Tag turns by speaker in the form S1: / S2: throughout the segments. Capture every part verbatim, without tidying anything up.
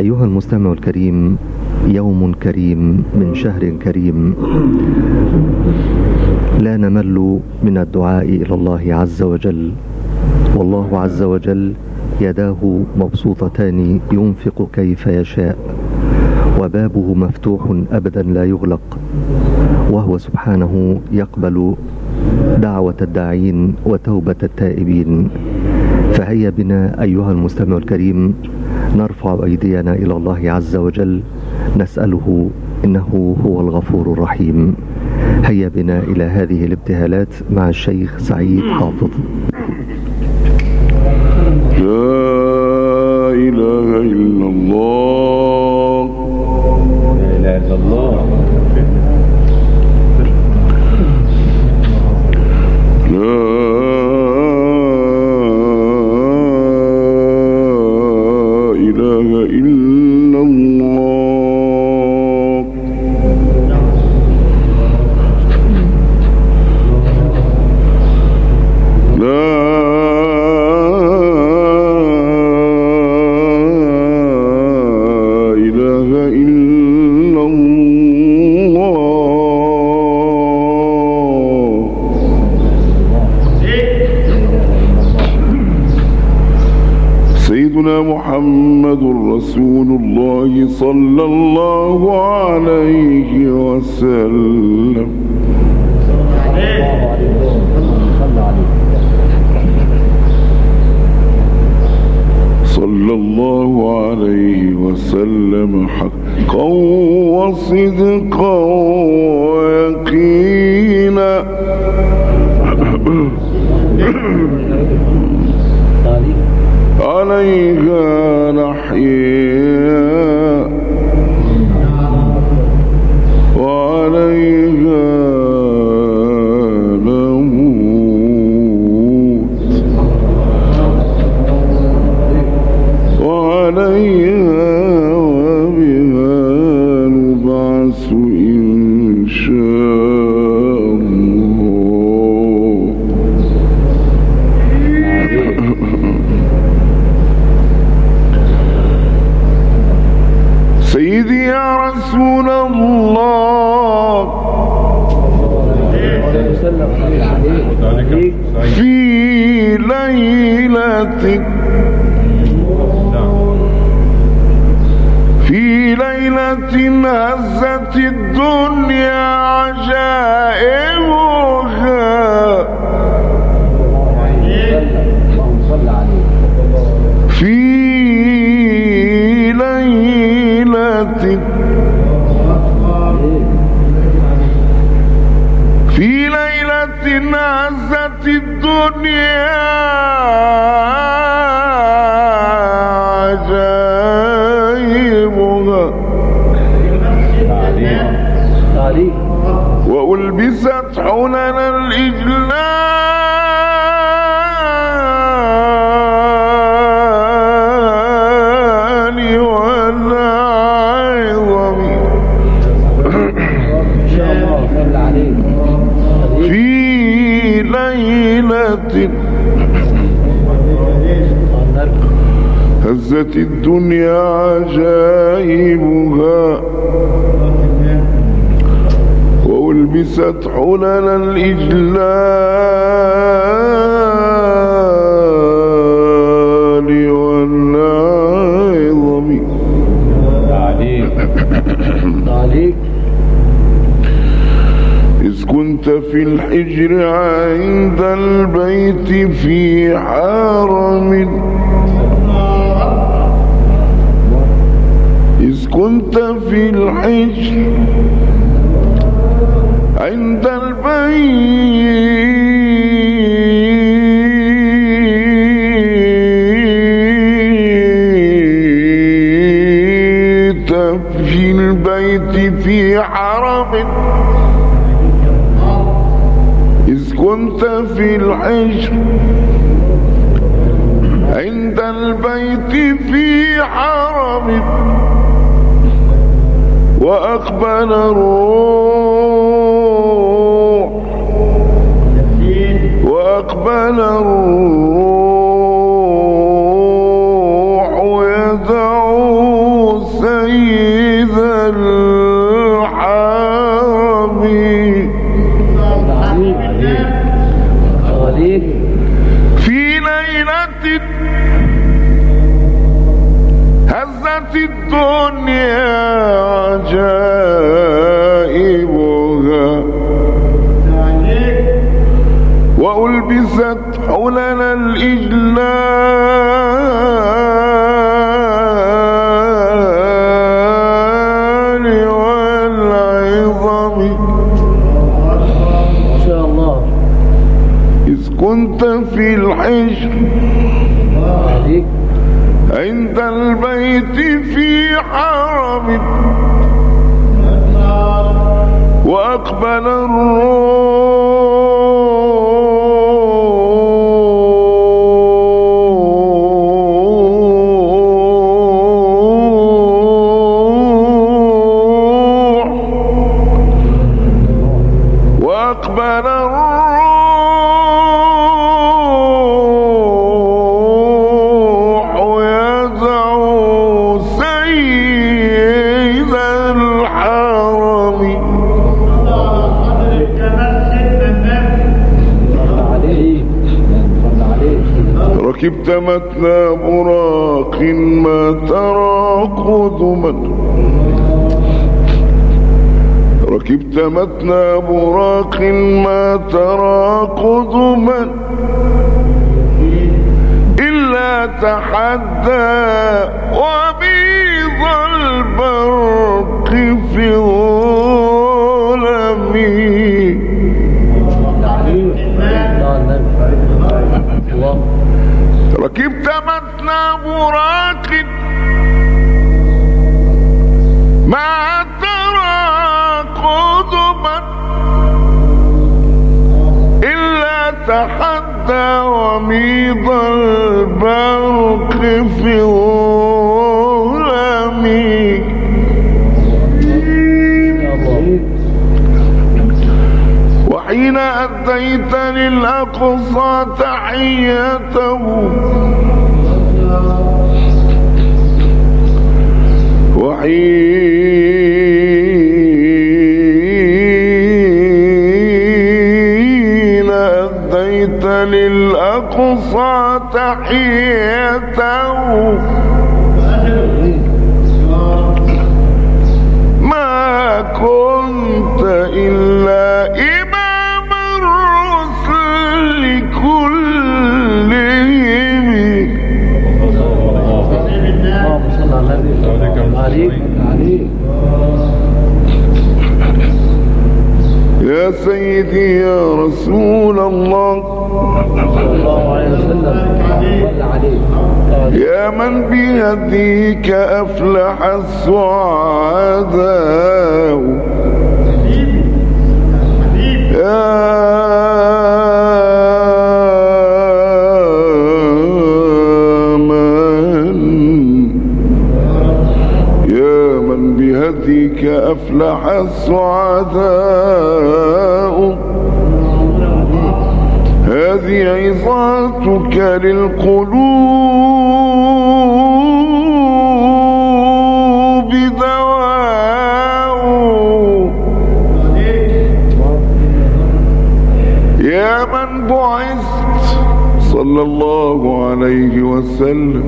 S1: أيها المستمع الكريم، يوم كريم من شهر كريم، لا نمل من الدعاء إلى الله عز وجل، والله عز وجل يداه مبسوطتان ينفق كيف يشاء، وبابه مفتوح أبدا لا يغلق، وهو سبحانه يقبل دعوة الداعين وتوبة التائبين. فهيا بنا أيها المستمع الكريم نرفع أيدينا إلى الله عز وجل نسأله، إنه هو الغفور الرحيم. هيا بنا إلى هذه الابتهالات مع الشيخ سعيد حافظ.
S2: لا إله إلا الله،
S3: لا إله إلا الله،
S2: لا إله إلا الله، لا إله إلا الله. سيدنا محمد رسول الله صلى الله عليه وسلم، صلى الله عليه وسلم حقا وصدقا ويقينا. عليها نحيا وعليها نموت وعليها وبها نبعث إن شاء الله. سيدي يا رسول الله، في ليلتك في ليلة هزت الدنيا عجائبها، في في ليلة هزت الدنيا عجائبها، وألبست حلل الإجلال والعظم، في ليلة هزت الدنيا عجائبها، وألبست حلل الإجلال والعظم. إذ كنت في الحجر عند البيت في حرم، إذ كنت في الحجر عند البيت في البيت في حرم، إذ كنت في الحجر عند البيت في حرم، وأقبل الروح وأقبل الروح يدعو هزت الدنيا عجائبها وألبست حلل الإجلال والعظم.
S4: ما شاء الله.
S2: إذ كنت في الحجر عند البيت في حرم وأقبل الروح وأقبل ركبت متن براق ما ترى قدما ركبت متن براق ما ترى قدما إلا تحدى وبيض البرق في ظلمي. ركبت متن براق ما ترى قدما إلا تحدى وميض البرق في ظلمي. وحين أديت للأقصى تحيته وحين أديت للأقصى تحيته ما كنت إلا إمام الرسل كلهم. يا سيدي يا رسول الله يا من بيديك أفلح السعداء يا من يا من بهديك أفلح السعداء هذه عظاتك للقلوب دواء. يا من بعثت صلى الله عليه وسلم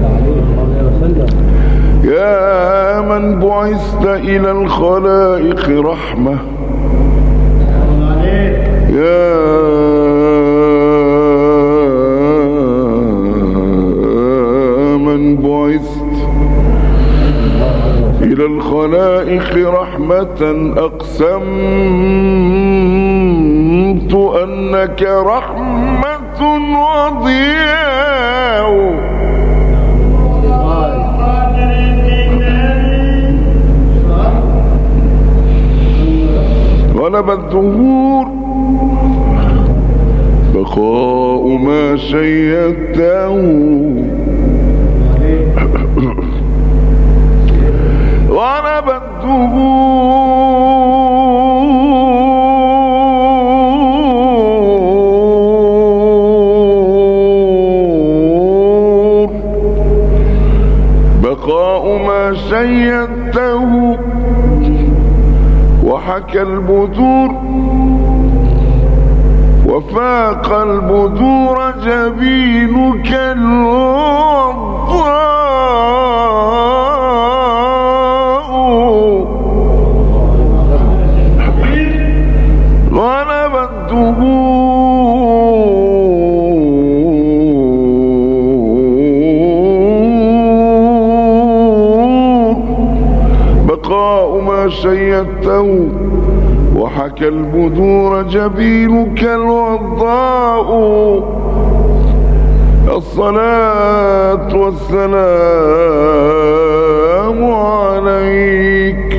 S2: يا من بعثت إلى الخلائق رحمة يا من بعثت إلى الخلائق رحمة أقسمت أنك رحمة وضياء. غلب الدهور بقاء ما شيدته غلب الدهور بقاء ما شيدته وحكى البذور وفاق البدور جبينك الوضاء غلبت بقاء ما شيدته وحكى البدور جبينك الوضاء الصلاة والسلام عليك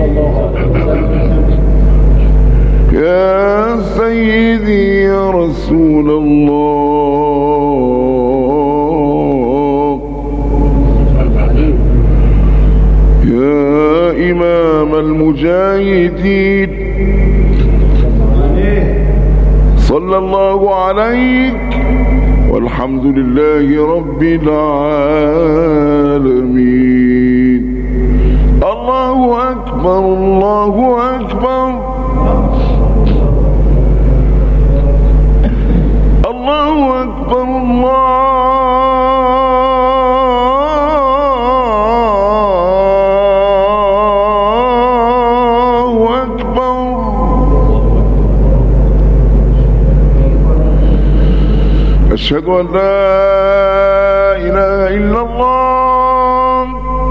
S2: يا سيدي يا رسول الله يا إمام المجاهدين صلى الله عليك والحمد لله رب العالمين. الله أكبر الله أكبر الله أكبر الله أكبر. أشهد أن لا إله إلا الله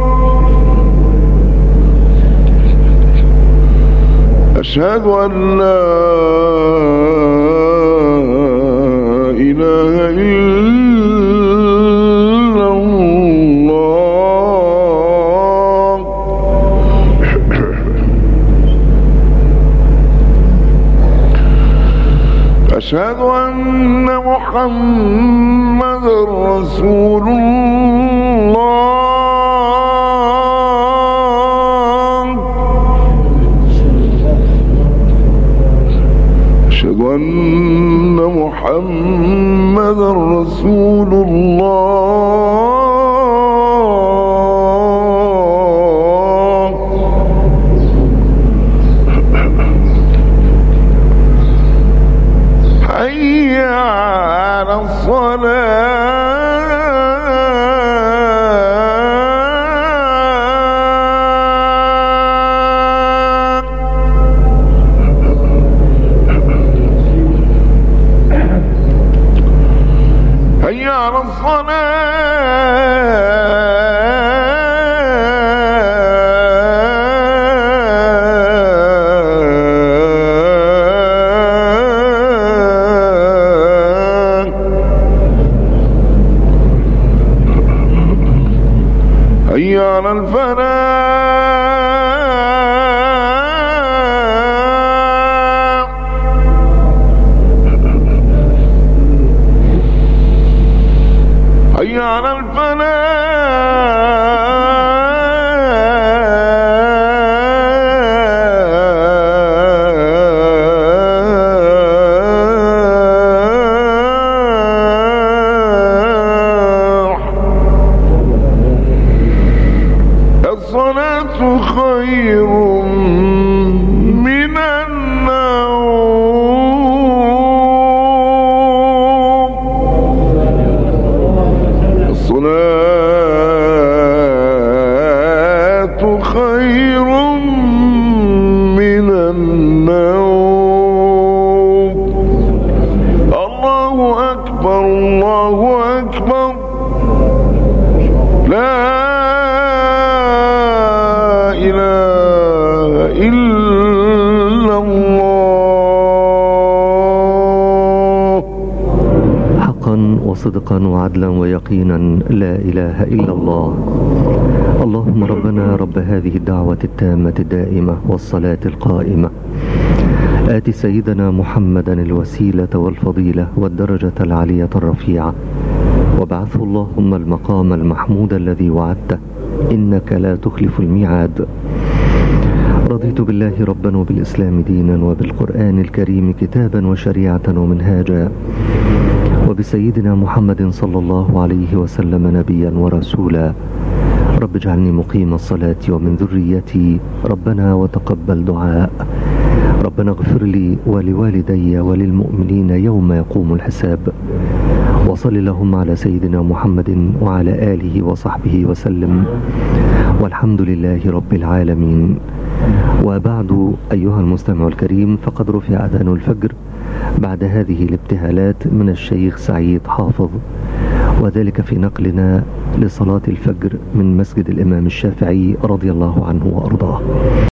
S2: أشهد أن لا إله إلا الله. أشهد أن محمدا رسول الله. أشهد أن محمدا رسول الله. حي على الصلاة حي على الصلاة حي على الفلاح حي على الفلاح. الصلاة خير من النوم. الصلاة خير من النوم. الله أكبر الله أكبر لا إله إلا الله.
S1: حقا وصدقا وعدلا ويقينا لا إله إلا الله. اللهم ربنا رب هذه الدعوة التامة الدائمة والصلاة القائمة آت سيدنا محمدا الوسيلة والفضيلة والدرجة العلية الرفيعة وابعثه اللهم المقام المحمود الذي وعدته إنك لا تخلف الميعاد. رضيت بالله ربا وبالإسلام دينا وبالقرآن الكريم كتابا وشريعة ومنهاجا وبسيدنا محمد صلى الله عليه وسلم نبيا ورسولا. رب اجعلني مقيم الصلاة ومن ذريتي ربنا وتقبل دعاء ربنا اغفر لي ولوالدي وللمؤمنين يوم يقوم الحساب. وصل اللهم على سيدنا محمد وعلى آله وصحبه وسلم، والحمد لله رب العالمين. وبعد أيها المستمع الكريم، فقد رفع أذان الفجر بعد هذه الابتهالات من الشيخ سعيد حافظ، وذلك في نقلنا لصلاة الفجر من مسجد الإمام الشافعي رضي الله عنه وأرضاه.